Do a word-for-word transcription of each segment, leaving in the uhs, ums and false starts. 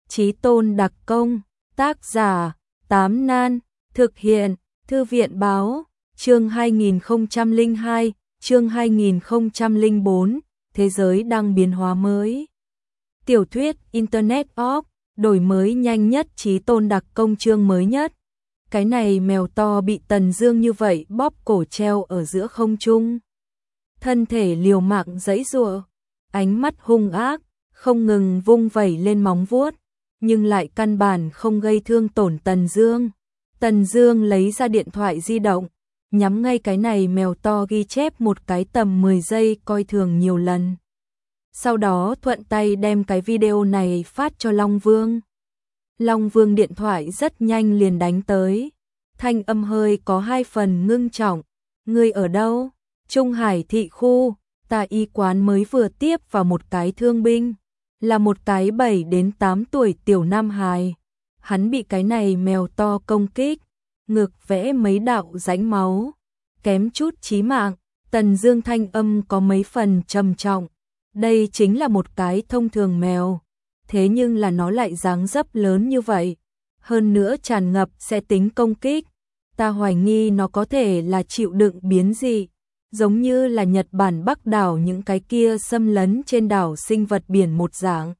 Chí Tôn đặc công, tác giả, Tám Nan, thực hiện, Thư viện báo, chương hai nghìn không trăm lẻ hai, chương hai nghìn không trăm lẻ bốn, thế giới đang biến hóa mới. Tiểu thuyết Internet of, đổi mới nhanh nhất Chí Tôn đặc công chương mới nhất. Cái này mèo to bị Tần Dương như vậy bóp cổ treo ở giữa không trung. Thân thể liều mạng giãy giụa, ánh mắt hung ác, không ngừng vung vẩy lên móng vuốt, nhưng lại căn bản không gây thương tổn Tần Dương. Tần Dương lấy ra điện thoại di động, nhắm ngay cái này mèo to ghi chép một cái tầm mười giây coi thường nhiều lần. Sau đó thuận tay đem cái video này phát cho Long Vương. Long Vương điện thoại rất nhanh liền đánh tới. Thanh âm hơi có hai phần ngưng trọng. Ngươi ở đâu? Trung Hải thị khu, ta y quán mới vừa tiếp vào một cái thương binh. Là một cái bảy đến tám tuổi tiểu nam hài. Hắn bị cái này mèo to công kích. Ngực vẽ mấy đạo rãnh máu. Kém chút chí mạng. Tần Dương thanh âm có mấy phần trầm trọng. Đây chính là một cái thông thường mèo. Thế nhưng là nó lại dáng dấp lớn như vậy. Hơn nữa tràn ngập sẽ tính công kích. Ta hoài nghi nó có thể là chịu đựng biến dị. Giống như là Nhật Bản Bắc đảo những cái kia xâm lấn trên đảo sinh vật biển một dạng.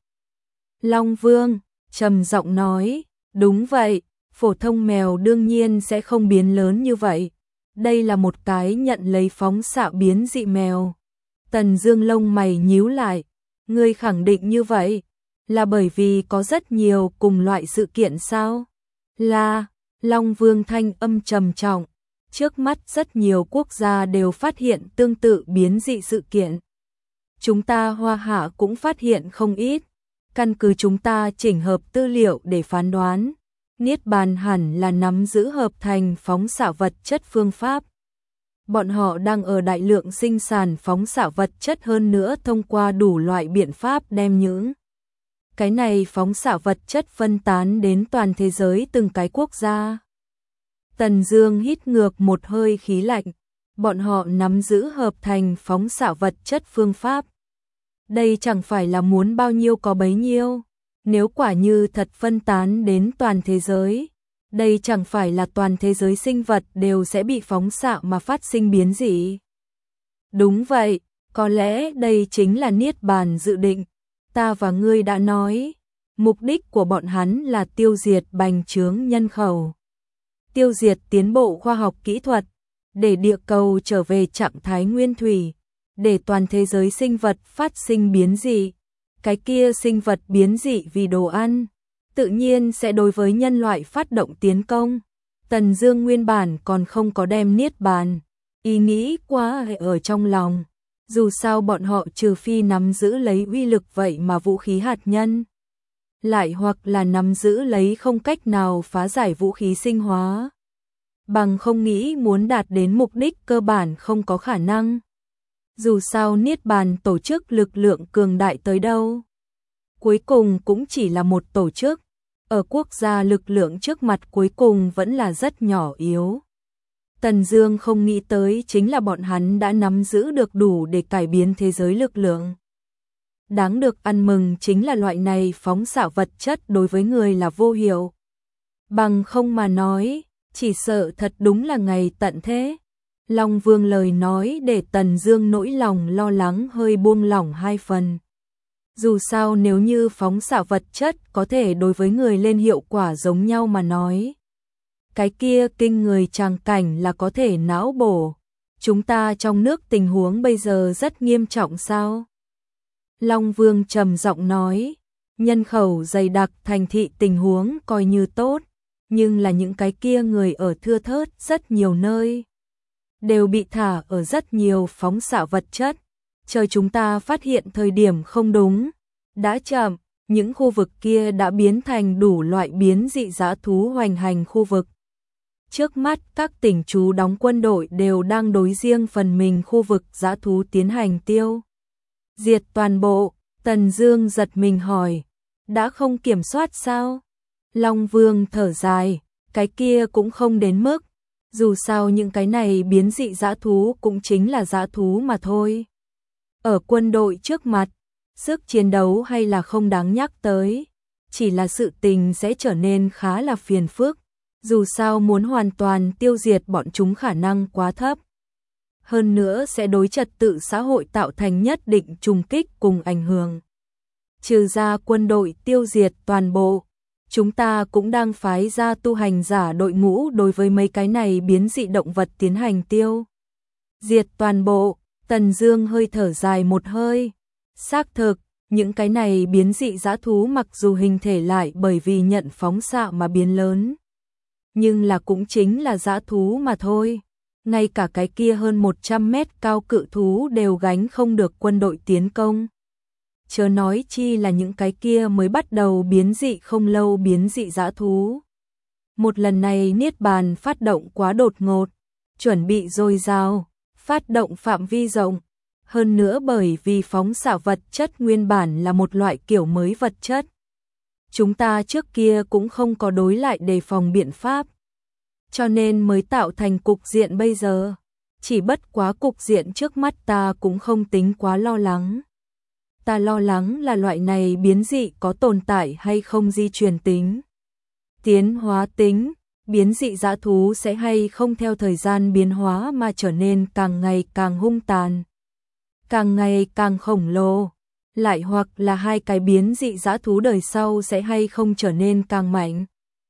Long Vương trầm giọng nói, đúng vậy, phổ thông mèo đương nhiên sẽ không biến lớn như vậy. Đây là một cái nhận lấy phóng xạ biến dị mèo. Tần Dương lông mày nhíu lại, ngươi khẳng định như vậy, là bởi vì có rất nhiều cùng loại sự kiện sao? Là, Long Vương thanh âm trầm trọng. Trước mắt rất nhiều quốc gia đều phát hiện tương tự biến dị sự kiện. Chúng ta Hoa Hạ cũng phát hiện không ít. Căn cứ chúng ta chỉnh hợp tư liệu để phán đoán, Niết Bàn hẳn là nắm giữ hợp thành phóng xạ vật chất phương pháp. Bọn họ đang ở đại lượng sinh sản phóng xạ vật chất, hơn nữa thông qua đủ loại biện pháp đem những cái này phóng xạ vật chất phân tán đến toàn thế giới từng cái quốc gia. Tần Dương hít ngược một hơi khí lạnh, bọn họ nắm giữ hợp thành phóng xạ vật chất phương pháp. Đây chẳng phải là muốn bao nhiêu có bấy nhiêu, nếu quả như thật phân tán đến toàn thế giới, đây chẳng phải là toàn thế giới sinh vật đều sẽ bị phóng xạ mà phát sinh biến dị. Đúng vậy, có lẽ đây chính là Niết Bàn dự định. Ta và ngươi đã nói, mục đích của bọn hắn là tiêu diệt bành trướng nhân khẩu, tiêu diệt tiến bộ khoa học kỹ thuật, để địa cầu trở về trạng thái nguyên thủy, để toàn thế giới sinh vật phát sinh biến dị. Cái kia sinh vật biến dị vì đồ ăn, tự nhiên sẽ đối với nhân loại phát động tiến công. Tần Dương nguyên bản còn không có đem Niết Bàn ý nghĩ quá ở trong lòng. Dù sao bọn họ trừ phi nắm giữ lấy uy lực vậy mà vũ khí hạt nhân, lại hoặc là nắm giữ lấy không cách nào phá giải vũ khí sinh hóa, bằng không nghĩ muốn đạt đến mục đích cơ bản không có khả năng. Dù sao Niết Bàn tổ chức lực lượng cường đại tới đâu, cuối cùng cũng chỉ là một tổ chức, ở quốc gia lực lượng trước mặt cuối cùng vẫn là rất nhỏ yếu. Tần Dương không nghĩ tới chính là bọn hắn đã nắm giữ được đủ để cải biến thế giới lực lượng. Đáng được ăn mừng chính là loại này phóng xạ vật chất đối với người là vô hiệu. Bằng không mà nói, chỉ sợ thật đúng là ngày tận thế. Long Vương lời nói để Tần Dương nỗi lòng lo lắng hơi buông lỏng hai phần. Dù sao nếu như phóng xạ vật chất có thể đối với người lên hiệu quả giống nhau mà nói, cái kia kinh người tràng cảnh là có thể não bổ. Chúng ta trong nước tình huống bây giờ rất nghiêm trọng sao? Long Vương trầm giọng nói, nhân khẩu dày đặc thành thị tình huống coi như tốt, nhưng là những cái kia người ở thưa thớt rất nhiều nơi đều bị thả ở rất nhiều phóng xạ vật chất. Chờ chúng ta phát hiện thời điểm không đúng, đã chậm, những khu vực kia đã biến thành đủ loại biến dị dã thú hoành hành khu vực. Trước mắt các tỉnh trú đóng quân đội đều đang đối riêng phần mình khu vực dã thú tiến hành tiêu diệt toàn bộ. Tần Dương giật mình hỏi, đã không kiểm soát sao? Long Vương thở dài, cái kia cũng không đến mức, dù sao những cái này biến dị dã thú cũng chính là dã thú mà thôi. Ở quân đội trước mặt, sức chiến đấu hay là không đáng nhắc tới. chỉ là sự tình sẽ trở nên khá là phiền phức, dù sao muốn hoàn toàn tiêu diệt bọn chúng khả năng quá thấp. Hơn nữa sẽ đối trật tự xã hội tạo thành nhất định trùng kích cùng ảnh hưởng. Trừ ra quân đội tiêu diệt toàn bộ, chúng ta cũng đang phái ra tu hành giả đội ngũ đối với mấy cái này biến dị động vật tiến hành tiêu diệt toàn bộ. Tần Dương hơi thở dài một hơi. Xác thực, những cái này biến dị dã thú mặc dù hình thể lại bởi vì nhận phóng xạ mà biến lớn, nhưng là cũng chính là dã thú mà thôi. Ngay cả cái kia hơn một trăm mét cao cự thú đều gánh không được quân đội tiến công. Chớ nói chi là những cái kia mới bắt đầu biến dị không lâu biến dị dã thú. Một lần này Niết Bàn phát động quá đột ngột, chuẩn bị dồi dào, phát động phạm vi rộng. Hơn nữa bởi vì phóng xạ vật chất nguyên bản là một loại kiểu mới vật chất. Chúng ta trước kia cũng không có đối lại đề phòng biện pháp, cho nên mới tạo thành cục diện bây giờ. Chỉ bất quá cục diện trước mắt ta cũng không tính quá lo lắng. Ta lo lắng là loại này biến dị có tồn tại hay không di truyền tính, tiến hóa tính, biến dị dã thú sẽ hay không theo thời gian biến hóa mà trở nên càng ngày càng hung tàn, càng ngày càng khổng lồ, lại hoặc là hai cái biến dị dã thú đời sau sẽ hay không trở nên càng mạnh.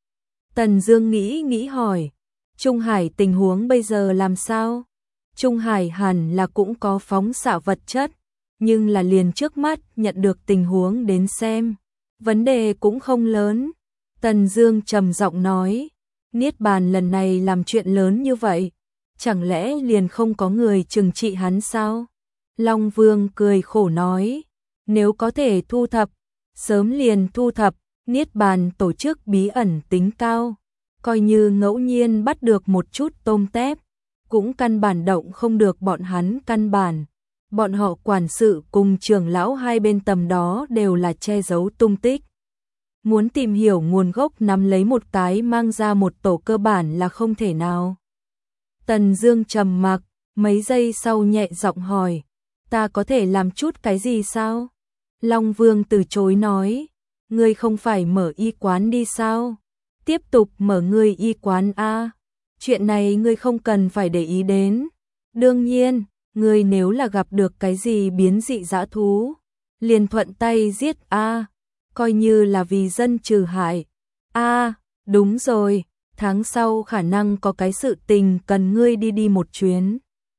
Tần Dương nghĩ nghĩ hỏi, Trung Hải tình huống bây giờ làm sao? Trung Hải hẳn là cũng có phóng xạ vật chất, nhưng là liền trước mắt nhận được tình huống đến xem, vấn đề cũng không lớn. Tần Dương trầm giọng nói, Niết Bàn lần này làm chuyện lớn như vậy, chẳng lẽ liền không có người trừng trị hắn sao? Long Vương cười khổ nói, nếu có thể thu thập, sớm liền thu thập. Niết Bàn tổ chức bí ẩn tính cao, coi như ngẫu nhiên bắt được một chút tôm tép, cũng căn bản động không được bọn hắn căn bản. Bọn họ quản sự cùng trưởng lão hai bên tầm đó đều là che giấu tung tích. Muốn tìm hiểu nguồn gốc nắm lấy một cái mang ra một tổ cơ bản là không thể nào. Tần Dương trầm mặc, mấy giây sau nhẹ giọng hỏi, ta có thể làm chút cái gì sao? Long Vương từ chối nói, ngươi không phải mở y quán đi sao? Tiếp tục mở ngươi y quán a. Chuyện này ngươi không cần phải để ý đến. Đương nhiên, ngươi nếu là gặp được cái gì biến dị dã thú, liền thuận tay giết a, coi như là vì dân trừ hại. A, đúng rồi, tháng sau khả năng có cái sự tình cần ngươi đi đi một chuyến.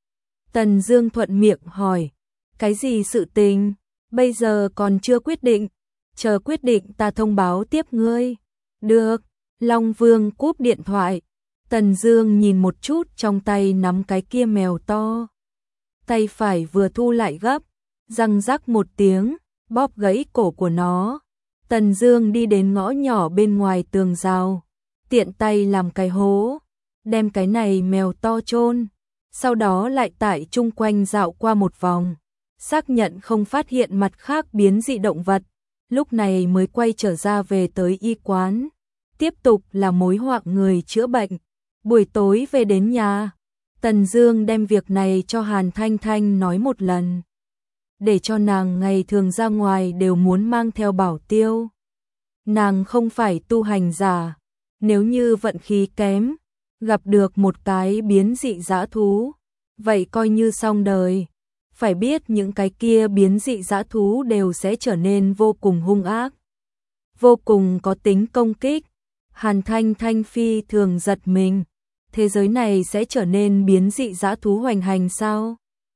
Tần Dương thuận miệng hỏi, cái gì sự tình? Bây giờ còn chưa quyết định, chờ quyết định ta thông báo tiếp ngươi. Được. Long Vương cúp điện thoại. Tần Dương nhìn một chút trong tay nắm cái kia mèo to, tay phải vừa thu lại gấp, răng rắc một tiếng, bóp gãy cổ của nó. Tần Dương đi đến ngõ nhỏ bên ngoài tường rào, tiện tay làm cái hố, đem cái này mèo to chôn, sau đó lại tại chung quanh dạo qua một vòng, xác nhận không phát hiện mặt khác biến dị động vật, lúc này mới quay trở ra về tới y quán, tiếp tục là mối họa người chữa bệnh. Buổi tối về đến nhà, Tần Dương đem việc này cho Hàn Thanh Thanh nói một lần, để cho nàng ngày thường ra ngoài đều muốn mang theo bảo tiêu. Nàng không phải tu hành giả, nếu như vận khí kém, gặp được một cái biến dị dã thú, vậy coi như xong đời. Phải biết những cái kia biến dị dã thú đều sẽ trở nên vô cùng hung ác, vô cùng có tính công kích. Hàn Thanh Thanh phi thường giật mình, thế giới này sẽ trở nên biến dị dã thú hoành hành sao?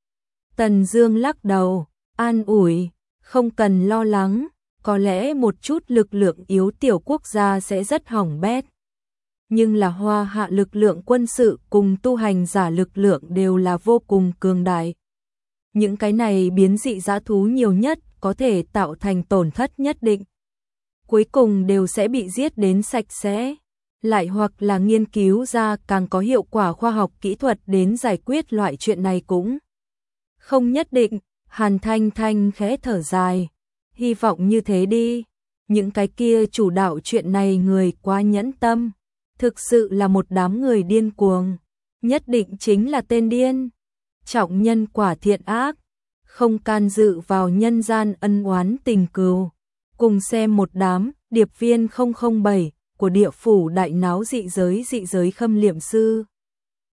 Tần Dương lắc đầu, an ủi, không cần lo lắng, có lẽ một chút lực lượng yếu tiểu quốc gia sẽ rất hỏng bét. Nhưng là Hoa Hạ lực lượng quân sự cùng tu hành giả lực lượng đều là vô cùng cường đại. Những cái này biến dị dã thú nhiều nhất có thể tạo thành tổn thất nhất định, cuối cùng đều sẽ bị giết đến sạch sẽ, lại hoặc là nghiên cứu ra càng có hiệu quả khoa học kỹ thuật đến giải quyết loại chuyện này cũng không nhất định. Hàn Thanh Thanh khẽ thở dài, hy vọng như thế đi. Những cái kia chủ đạo chuyện này người quá nhẫn tâm, thực sự là một đám người điên cuồng, nhất định chính là tên điên. Trọng nhân quả thiện ác, không can dự vào nhân gian ân oán tình cừu, cùng xem một đám điệp viên không không bảy của địa phủ đại náo dị giới dị giới khâm liệm sư.